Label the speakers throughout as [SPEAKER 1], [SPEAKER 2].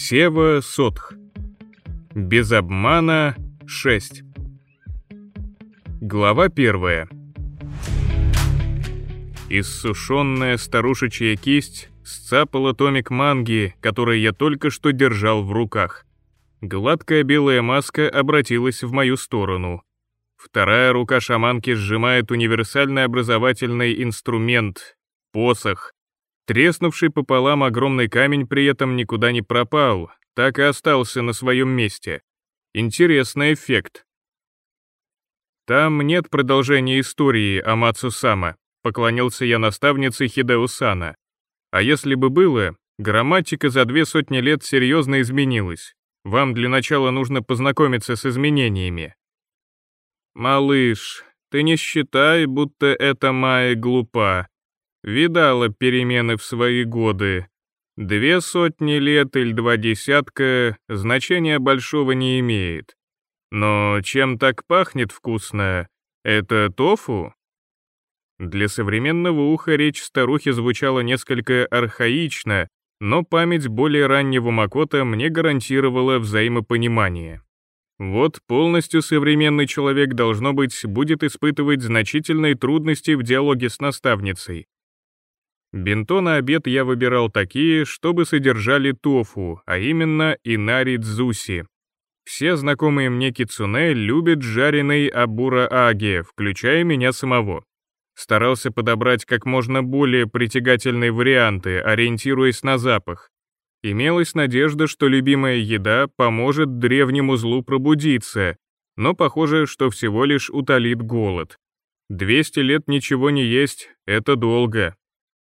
[SPEAKER 1] Сева Сотх. Без обмана 6. Глава 1. Иссушенная старушечья кисть сцапала томик манги, который я только что держал в руках. Гладкая белая маска обратилась в мою сторону. Вторая рука шаманки сжимает универсальный образовательный инструмент — посох. Треснувший пополам огромный камень при этом никуда не пропал, так и остался на своем месте. Интересный эффект. «Там нет продолжения истории, Амацу-сама», — поклонился я наставнице Хидео-сана. «А если бы было, грамматика за 200 лет серьезно изменилась. Вам для начала нужно познакомиться с изменениями». «Малыш, ты не считай, будто эта Майя глупа. Видала перемены в свои годы. 200 лет или 20 значения большого не имеет. Но чем так пахнет вкусно? Это тофу?» Для современного уха речь старухи звучала несколько архаично, но память более раннего Макото мне гарантировала взаимопонимание. Вот полностью современный человек, должно быть, будет испытывать значительные трудности в диалоге с наставницей. Бенто на обед я выбирал такие, чтобы содержали тофу, а именно инари-дзуси. Все знакомые мне кицуне любят жареный абура-аге, включая меня самого. Старался подобрать как можно более притягательные варианты, ориентируясь на запах. Имелась надежда, что любимая еда поможет древнему злу пробудиться, но похоже, что всего лишь утолит голод. 200 лет ничего не есть — это долго.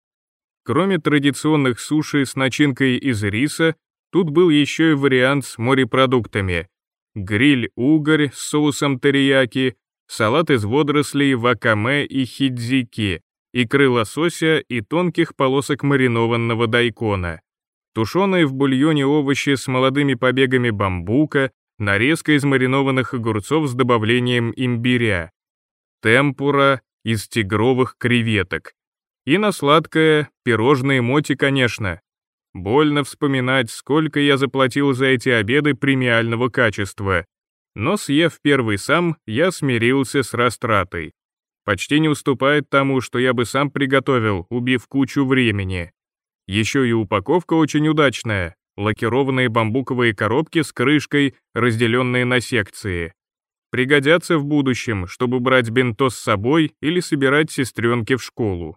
[SPEAKER 1] Кроме традиционных суши с начинкой из риса, тут был еще и вариант с морепродуктами. Гриль-угорь с соусом терияки, салат из водорослей вакаме и хидзики, икры лосося и тонких полосок маринованного дайкона, тушеные в бульоне овощи с молодыми побегами бамбука, нарезка из маринованных огурцов с добавлением имбиря, темпура из тигровых креветок. И на сладкое пирожные моти, конечно. Больно вспоминать, сколько я заплатил за эти обеды премиального качества. Но съев первый сам, я смирился с растратой. Почти не уступает тому, что я бы сам приготовил, убив кучу времени. Еще и упаковка очень удачная. Лакированные бамбуковые коробки с крышкой, разделенные на секции. Пригодятся в будущем, чтобы брать бенто с собой или собирать сестренки в школу.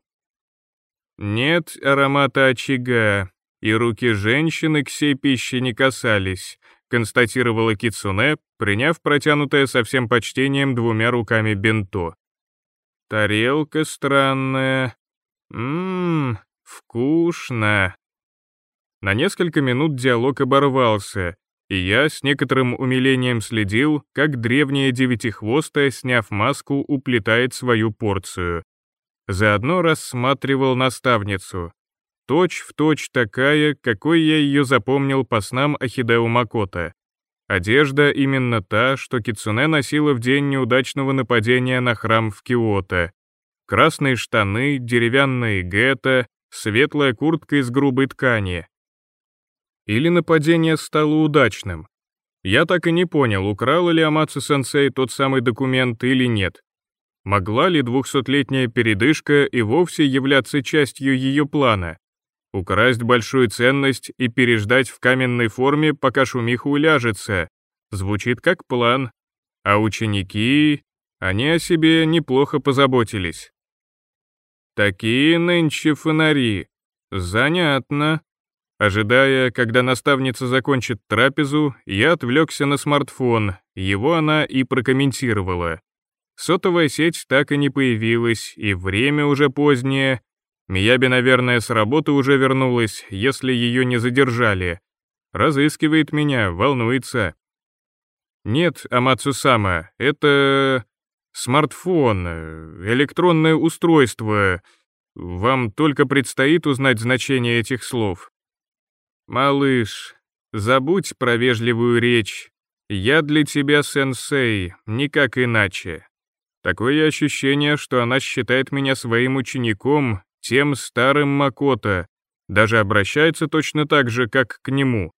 [SPEAKER 1] Нет аромата очага, и руки женщины к сей пище не касались, констатировала кицуне, приняв протянутое со всем почтением 2 руками бенто. Тарелка странная. Вкусно. На несколько минут диалог оборвался, и я с некоторым умилением следил, как древняя девятихвостая, сняв маску, уплетает свою порцию. Заодно рассматривал наставницу. Точь-в-точь такая, какой я ее запомнил по снам о Хидео Макото. Одежда именно та, что кицуне носила в день неудачного нападения на храм в Киото. Красные штаны, деревянные гетто, светлая куртка из грубой ткани. Или нападение стало удачным? Я так и не понял, украла ли Амацу-сенсей тот самый документ или нет. Могла ли 200-летняя передышка и вовсе являться частью ее плана? Украсть большую ценность и переждать в каменной форме, пока шумиха уляжется. Звучит как план. А ученики, они о себе неплохо позаботились. Такие нынче фонари. Занятно. Ожидая, когда наставница закончит трапезу, я отвлекся на смартфон, его она и прокомментировала. Сотовая сеть так и не появилась, и время уже позднее. Мияби, наверное, с работы уже вернулась, если ее не задержали. Разыскивает меня, волнуется. Нет, Амацу-сама, это смартфон, электронное устройство. Вам только предстоит узнать значение этих слов. Малыш, забудь про вежливую речь. Я для тебя сенсей, никак иначе. Такое ощущение, что она считает меня своим учеником, тем старым Макото, даже обращается точно так же, как к нему.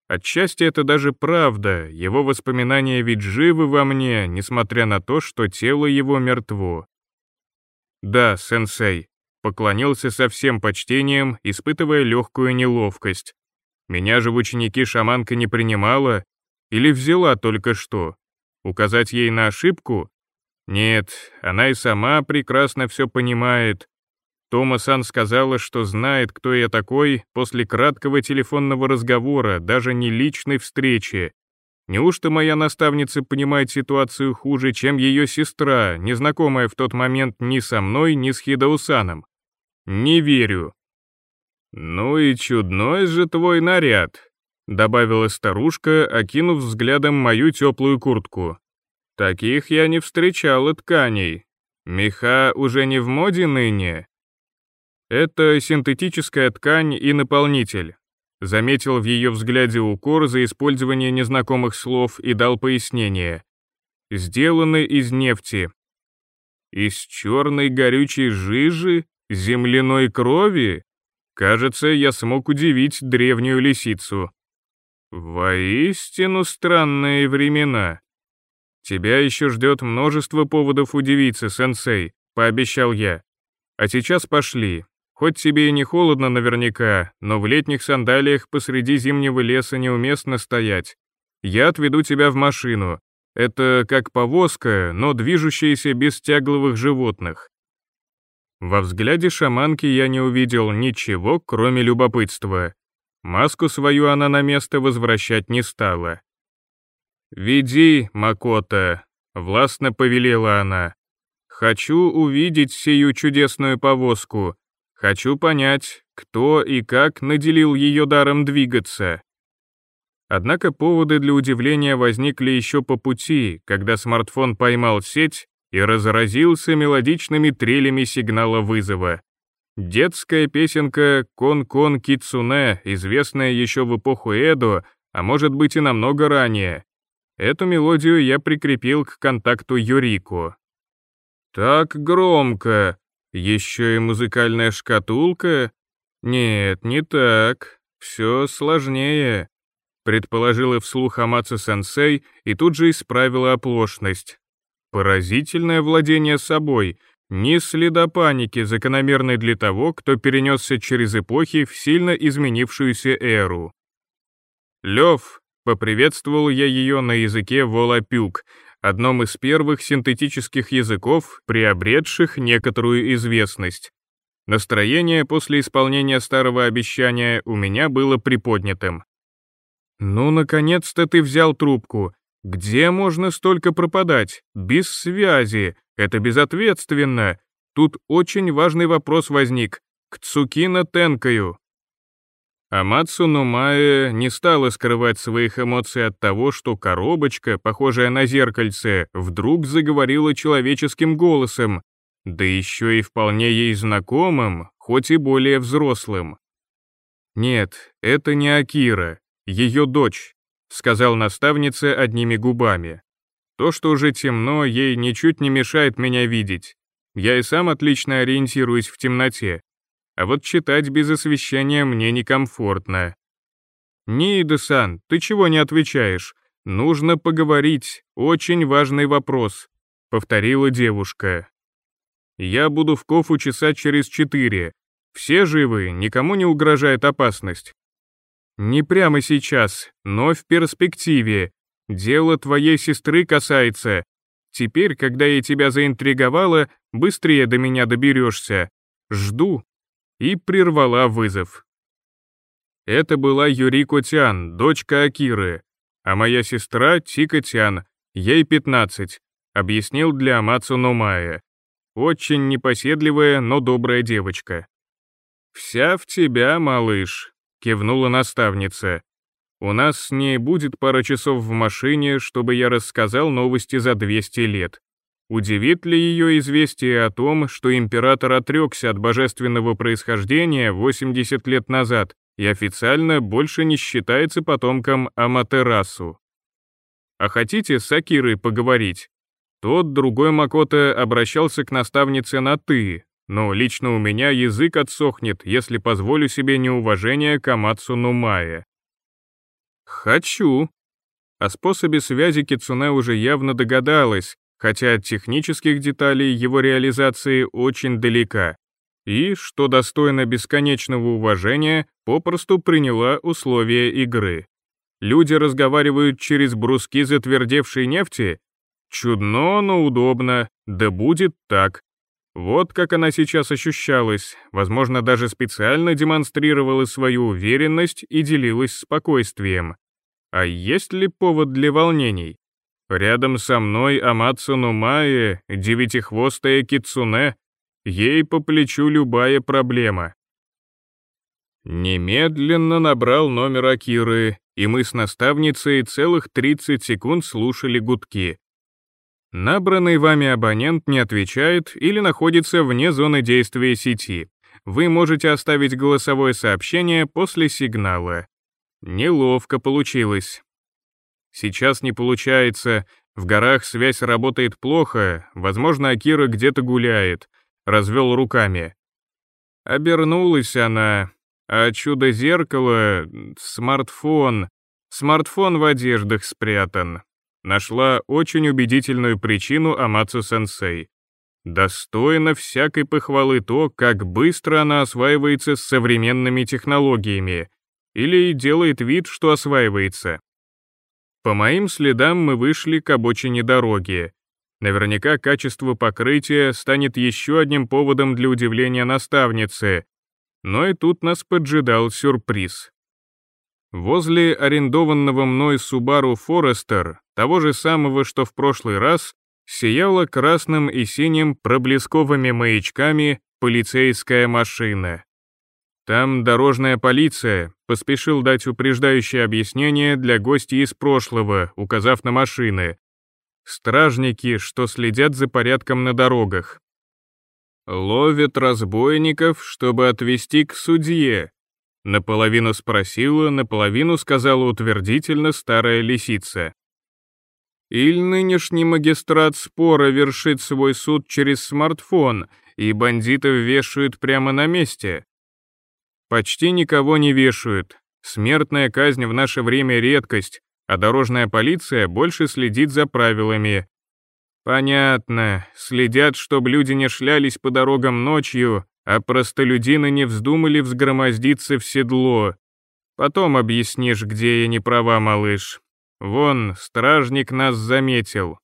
[SPEAKER 1] Отчасти это даже правда, его воспоминания ведь живы во мне, несмотря на то, что тело его мертво. Да, сенсей, поклонился со всем почтением, испытывая легкую неловкость. Меня же в ученики шаманка не принимала или взяла только что. Указать ей на ошибку? Нет, она и сама прекрасно все понимает. Тома-сан сказала, что знает, кто я такой, после краткого телефонного разговора, даже не личной встречи. Неужто моя наставница понимает ситуацию хуже, чем ее сестра, незнакомая в тот момент ни со мной, ни с Хидао-саном? Не верю. «Ну и чудной же твой наряд», — добавила старушка, окинув взглядом мою теплую куртку. «Таких я не встречала тканей. Меха уже не в моде ныне?» «Это синтетическая ткань и наполнитель», — заметил в ее взгляде укор за использование незнакомых слов и дал пояснение. «Сделаны из нефти». «Из черной горючей жижи? Земляной крови? Кажется, я смог удивить древнюю лисицу». «Воистину странные времена». «Тебя еще ждет множество поводов удивиться, сенсей», — пообещал я. «А сейчас пошли. Хоть тебе и не холодно наверняка, но в летних сандалиях посреди зимнего леса неуместно стоять. Я отведу тебя в машину. Это как повозка, но движущаяся без тягловых животных». Во взгляде шаманки я не увидел ничего, кроме любопытства. Маску свою она на место возвращать не стала. «Веди, Макото», — властно повелела она. «Хочу увидеть сию чудесную повозку. Хочу понять, кто и как наделил ее даром двигаться». Однако поводы для удивления возникли еще по пути, когда смартфон поймал сеть и разразился мелодичными трелями сигнала вызова. Детская песенка «Кон-кон Кицуне», известная еще в эпоху Эдо, а может быть и намного ранее. Эту мелодию я прикрепил к контакту Юрико. «Так громко! Еще и музыкальная шкатулка? Нет, не так. Все сложнее», — предположила вслух Амацу-сенсей и тут же исправила оплошность. Поразительное владение собой, ни следа паники, закономерной для того, кто перенесся через эпохи в сильно изменившуюся эру. «Лев», — поприветствовал я ее на языке волапюк, одном из первых синтетических языков, приобретших некоторую известность. Настроение после исполнения старого обещания у меня было приподнятым. «Ну, наконец-то ты взял трубку. Где можно столько пропадать? Без связи. Это безответственно. Тут очень важный вопрос возник. К Цукино Тенкаю». Амацу Нумае не стала скрывать своих эмоций от того, что коробочка, похожая на зеркальце, вдруг заговорила человеческим голосом, да еще и вполне ей знакомым, хоть и более взрослым. «Нет, это не Акира, ее дочь», — сказал наставница одними губами. «То, что уже темно, ей ничуть не мешает меня видеть. Я и сам отлично ориентируюсь в темноте. А вот читать без освещения мне некомфортно». «Ниида-сан, ты чего не отвечаешь? Нужно поговорить, очень важный вопрос», — повторила девушка. «Я буду в Кофу часа через 4. Все живы, никому не угрожает опасность». «Не прямо сейчас, но в перспективе. Дело твоей сестры касается. Теперь, когда я тебя заинтриговала, быстрее до меня доберешься. Жду». И прервала вызов. Это была Юрико-тян, дочка Акиры, а моя сестра Тика-тян, ей 15, объяснил для Амацу Нумае. Очень непоседливая, но добрая девочка. «Вся в тебя, малыш», — кивнула наставница. «У нас с ней будет пара часов в машине, чтобы я рассказал новости за 200 лет. Удивит ли ее известие о том, что император отрекся от божественного происхождения 80 лет назад и официально больше не считается потомком Аматерасу? А хотите с Акирой поговорить?» Тот другой Макото обращался к наставнице на «ты», но лично у меня язык отсохнет, если позволю себе неуважение к Амацу Нумае. «Хочу». О способе связи Кицуне уже явно догадалась, хотя от технических деталей его реализации очень далека. И, что достойно бесконечного уважения, попросту приняла условия игры. Люди разговаривают через бруски затвердевшей нефти? Чудно, но удобно, да будет так. Вот как она сейчас ощущалась, возможно, даже специально демонстрировала свою уверенность и делилась спокойствием. А есть ли повод для волнений? Рядом со мной Амацу Нумае, девятихвостая кицуне, ей по плечу любая проблема. Немедленно набрал номер Акиры, и мы с наставницей целых 30 секунд слушали гудки. Набранный вами абонент не отвечает или находится вне зоны действия сети. Вы можете оставить голосовое сообщение после сигнала. Неловко получилось. Сейчас не получается, в горах связь работает плохо, возможно, Акира где-то гуляет, развел руками. Обернулась она, а чудо-зеркало, смартфон в одеждах спрятан. Нашла очень убедительную причину Амацу-сенсей. Достойно всякой похвалы то, как быстро она осваивается с современными технологиями, или делает вид, что осваивается. По моим следам мы вышли к обочине дороги. Наверняка качество покрытия станет еще одним поводом для удивления наставницы, но и тут нас поджидал сюрприз. Возле арендованного мной Subaru Forester, того же самого, что в прошлый раз, сияла красным и синим проблесковыми маячками полицейская машина. «Там дорожная полиция», — поспешил дать упреждающее объяснение для гостей из прошлого, указав на машины. «Стражники, что следят за порядком на дорогах. Ловят разбойников, чтобы отвезти к судье», — наполовину спросила, наполовину сказала утвердительно старая лисица. «Иль нынешний магистрат спора вершит свой суд через смартфон, и бандитов вешают прямо на месте». Почти никого не вешают. Смертная казнь в наше время редкость, а дорожная полиция больше следит за правилами. Понятно, следят, чтобы люди не шлялись по дорогам ночью, а простолюдины не вздумали взгромоздиться в седло. Потом объяснишь, где я не права, малыш. Вон, стражник нас заметил.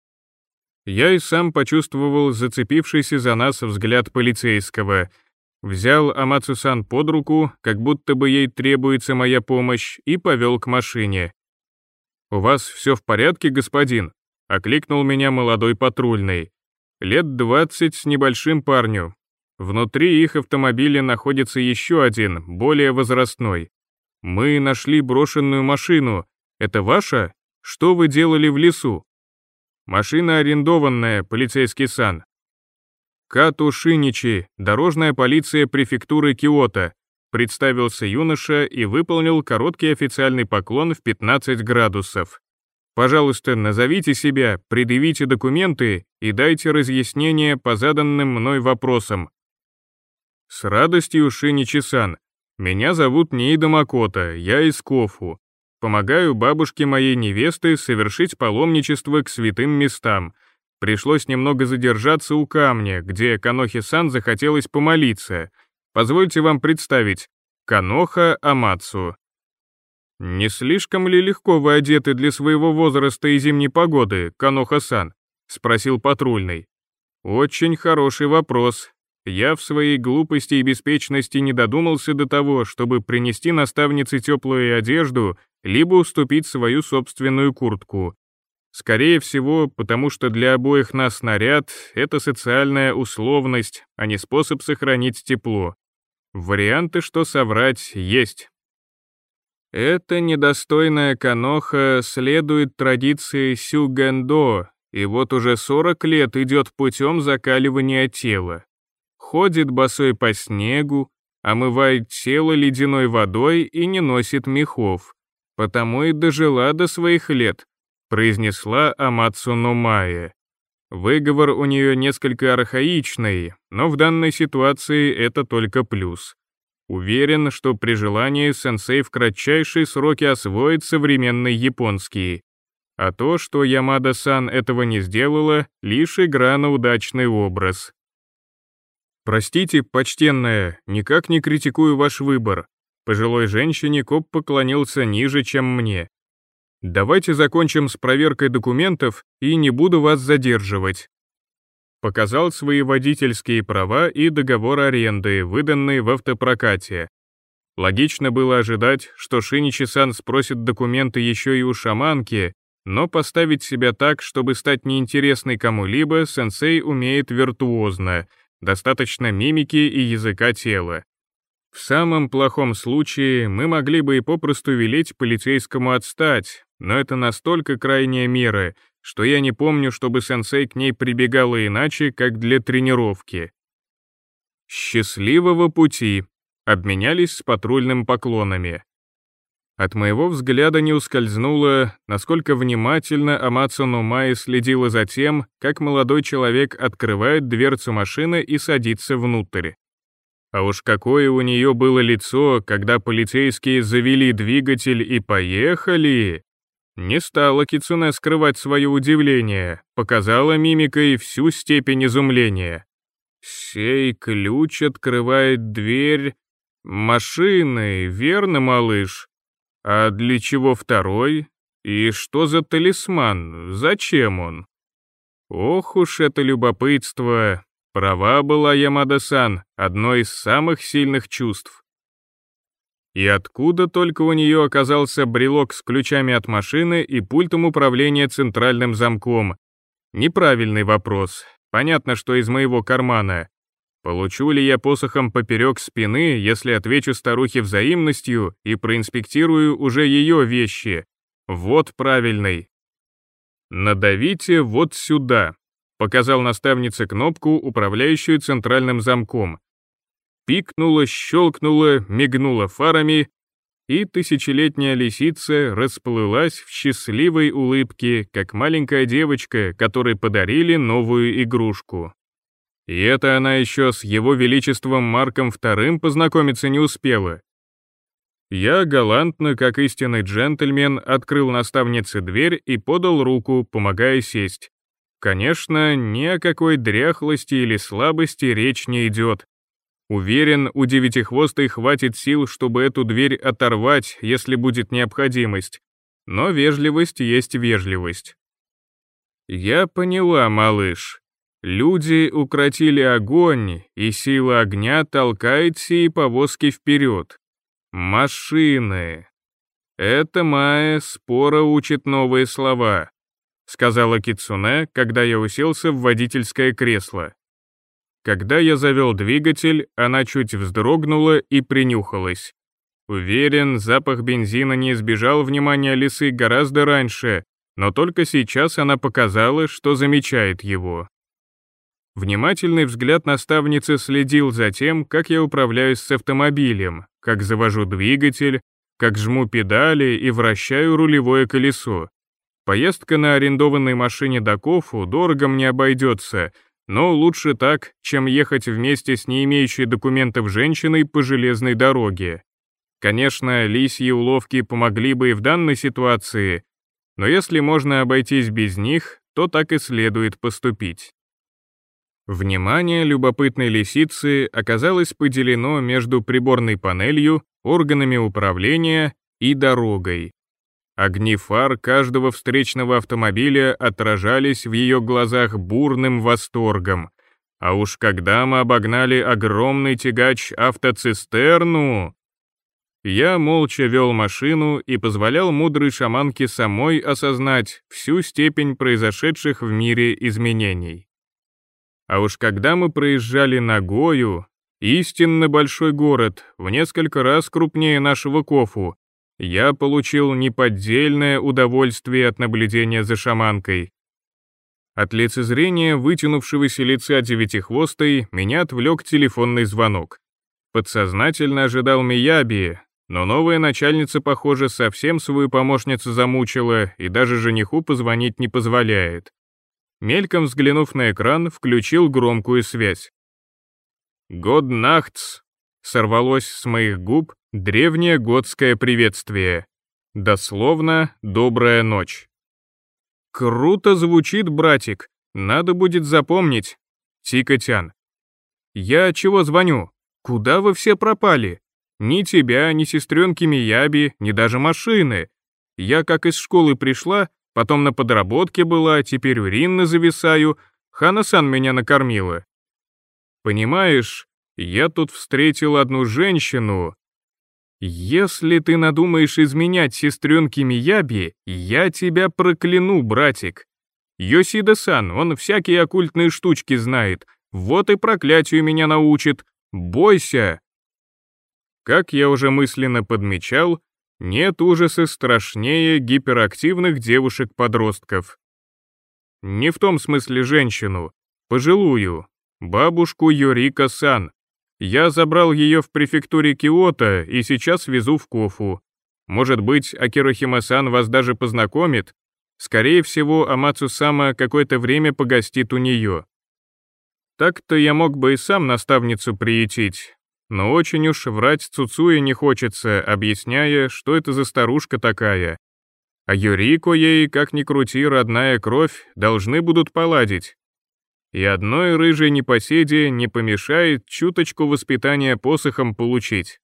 [SPEAKER 1] Я и сам почувствовал зацепившийся за нас взгляд полицейского. Взял Амацу-сан под руку, как будто бы ей требуется моя помощь, и повел к машине. «У вас все в порядке, господин?» — окликнул меня молодой патрульный. Лет 20 с небольшим парню. Внутри их автомобиля находится еще один, более возрастной. «Мы нашли брошенную машину. Это ваша? Что вы делали в лесу?» «Машина арендованная, полицейский сан». «Като Шиничи, дорожная полиция префектуры Киото», представился юноша и выполнил короткий официальный поклон в 15 градусов. «Пожалуйста, назовите себя, предъявите документы и дайте разъяснение по заданным мной вопросам». «С радостью, Шиничи-сан. Меня зовут Ниида Макото, я из Кофу. Помогаю бабушке моей невесты совершить паломничество к святым местам. Пришлось немного задержаться у камня, где Канохи-сан захотелось помолиться. Позвольте вам представить, Каноха Амацу». «Не слишком ли легко вы одеты для своего возраста и зимней погоды, Каноха-сан?» — спросил патрульный. «Очень хороший вопрос. Я в своей глупости и беспечности не додумался до того, чтобы принести наставнице теплую одежду, либо уступить свою собственную куртку. Скорее всего, потому что для обоих нас наряд — это социальная условность, а не способ сохранить тепло. Варианты, что соврать, есть. Эта недостойная Каноха следует традиции сюгэндо, и вот уже 40 лет идет путем закаливания тела. Ходит босой по снегу, омывает тело ледяной водой и не носит мехов. Потому и дожила до своих лет, произнесла Амацу Нумае. Выговор у нее несколько архаичный, но в данной ситуации это только плюс. Уверен, что при желании сенсей в кратчайшие сроки освоит современный японский. А то, что Ямада-сан этого не сделала, лишь игра на удачный образ. «Простите, почтенная, никак не критикую ваш выбор». Пожилой женщине коп поклонился ниже, чем мне. «Давайте закончим с проверкой документов и не буду вас задерживать». Показал свои водительские права и договор аренды, выданные в автопрокате. Логично было ожидать, что Шиничи-сан спросит документы еще и у шаманки, но поставить себя так, чтобы стать неинтересной кому-либо, сенсей умеет виртуозно, достаточно мимики и языка тела. В самом плохом случае мы могли бы и попросту велеть полицейскому отстать, но это настолько крайняя мера, что я не помню, чтобы сенсей к ней прибегала иначе, как для тренировки. «Счастливого пути!» Обменялись с патрульным поклонами. От моего взгляда не ускользнуло, насколько внимательно Амацу Нумаи следила за тем, как молодой человек открывает дверцу машины и садится внутрь. А уж какое у нее было лицо, когда полицейские завели двигатель и поехали! Не стала Кицуне скрывать свое удивление, показала мимикой всю степень изумления. «Сей ключ открывает дверь машины, верно, малыш? А для чего второй? И что за талисман? Зачем он?» Ох уж это любопытство! Права была Ямада-сан, одно из самых сильных чувств. И откуда только у нее оказался брелок с ключами от машины и пультом управления центральным замком? Неправильный вопрос. Понятно, что из моего кармана. Получу ли я посохом поперек спины, если отвечу старухе взаимностью и проинспектирую уже ее вещи? Вот правильный. «Надавите вот сюда», — показал наставнице кнопку, управляющую центральным замком. Пикнула, щелкнула, мигнула фарами, и тысячелетняя лисица расплылась в счастливой улыбке, как маленькая девочка, которой подарили новую игрушку. И это она еще с его величеством Марком II познакомиться не успела. Я галантно, как истинный джентльмен, открыл наставнице дверь и подал руку, помогая сесть. Конечно, ни о какой дряхлости или слабости речь не идет. Уверен, у девятихвостой хватит сил, чтобы эту дверь оторвать, если будет необходимость. Но вежливость есть вежливость. Я поняла, малыш. Люди укротили огонь, и сила огня толкает сии повозки вперед. Машины. Это Майя споро учит новые слова, сказала Кицуне, когда я уселся в водительское кресло. Когда я завел двигатель, она чуть вздрогнула и принюхалась. Уверен, запах бензина не избежал внимания лисы гораздо раньше, но только сейчас она показала, что замечает его. Внимательный взгляд наставницы следил за тем, как я управляюсь с автомобилем, как завожу двигатель, как жму педали и вращаю рулевое колесо. Поездка на арендованной машине до Кофу дорого мне обойдется, но лучше так, чем ехать вместе с не имеющей документов женщиной по железной дороге. Конечно, лисьи уловки помогли бы и в данной ситуации, но если можно обойтись без них, то так и следует поступить. Внимание любопытной лисицы оказалось поделено между приборной панелью, органами управления и дорогой. Огни фар каждого встречного автомобиля отражались в ее глазах бурным восторгом. А уж когда мы обогнали огромный тягач-автоцистерну... Я молча вел машину и позволял мудрой шаманке самой осознать всю степень произошедших в мире изменений. А уж когда мы проезжали Нагою, истинно большой город, в несколько раз крупнее нашего Кофу, я получил неподдельное удовольствие от наблюдения за шаманкой. От лицезрения вытянувшегося лица девятихвостой меня отвлек телефонный звонок. Подсознательно ожидал Мияби, но новая начальница, похоже, совсем свою помощницу замучила и даже жениху позвонить не позволяет. Мельком взглянув на экран, включил громкую связь. «Год нахтс», сорвалось с моих губ древнее готское приветствие. Дословно «добрая ночь». Круто звучит, братик, надо будет запомнить. Тикотян. Я чего звоню? Куда вы все пропали? Ни тебя, ни сестренки Мияби, ни даже машины. Я как из школы пришла, потом на подработке была, теперь у Ринны зависаю, Хана-сан меня накормила. Понимаешь, я тут встретил одну женщину. Если ты надумаешь изменять сестренке Мияби, я тебя прокляну, братик. Йосида-сан, он всякие оккультные штучки знает, вот и проклятию меня научит. Бойся. Как я уже мысленно подмечал, нет ужаса страшнее гиперактивных девушек-подростков. Не в том смысле женщину, пожилую, бабушку Йорика-сан. Я забрал ее в префектуре Киото и сейчас везу в Кофу. Может быть, Акирохима-сан вас даже познакомит? Скорее всего, Амацу-сама какое-то время погостит у нее. Так-то я мог бы и сам наставницу приютить, но очень уж врать Цуцуе не хочется, объясняя, что это за старушка такая. А Юрико ей, как ни крути, родная кровь, должны будут поладить. И одной рыжей непоседе не помешает чуточку воспитания посохом получить.